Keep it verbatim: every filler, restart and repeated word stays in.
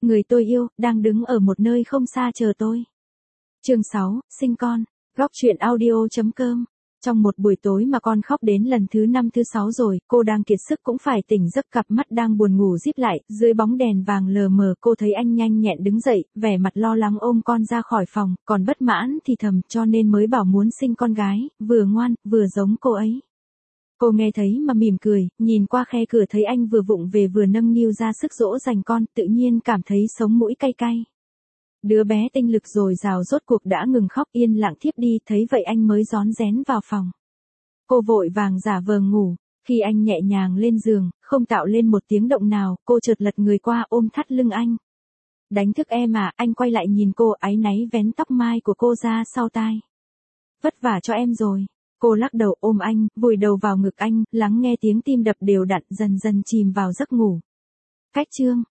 người tôi yêu, đang đứng ở một nơi không xa chờ tôi. Chương sáu, sinh con. Góc truyện audio chấm com. Trong một buổi tối mà con khóc đến lần thứ năm thứ sáu rồi, cô đang kiệt sức cũng phải tỉnh giấc, cặp mắt đang buồn ngủ díp lại, dưới bóng đèn vàng lờ mờ cô thấy anh nhanh nhẹn đứng dậy, vẻ mặt lo lắng ôm con ra khỏi phòng, còn bất mãn thì thầm cho nên mới bảo muốn sinh con gái, vừa ngoan, vừa giống cô ấy. Cô nghe thấy mà mỉm cười, nhìn qua khe cửa thấy anh vừa vụng về vừa nâng niu ra sức dỗ dành con, tự nhiên cảm thấy sống mũi cay cay. Đứa bé tinh lực dồi dào rốt cuộc đã ngừng khóc, yên lặng thiếp đi, thấy vậy anh mới rón rén vào phòng. Cô vội vàng giả vờ ngủ, khi anh nhẹ nhàng lên giường, không tạo lên một tiếng động nào, cô chợt lật người qua ôm thắt lưng anh. Đánh thức em à, anh quay lại nhìn cô, áy náy vén tóc mai của cô ra sau tai. Vất vả cho em rồi. Cô lắc đầu ôm anh, vùi đầu vào ngực anh, lắng nghe tiếng tim đập đều đặn, dần dần chìm vào giấc ngủ. Cách chương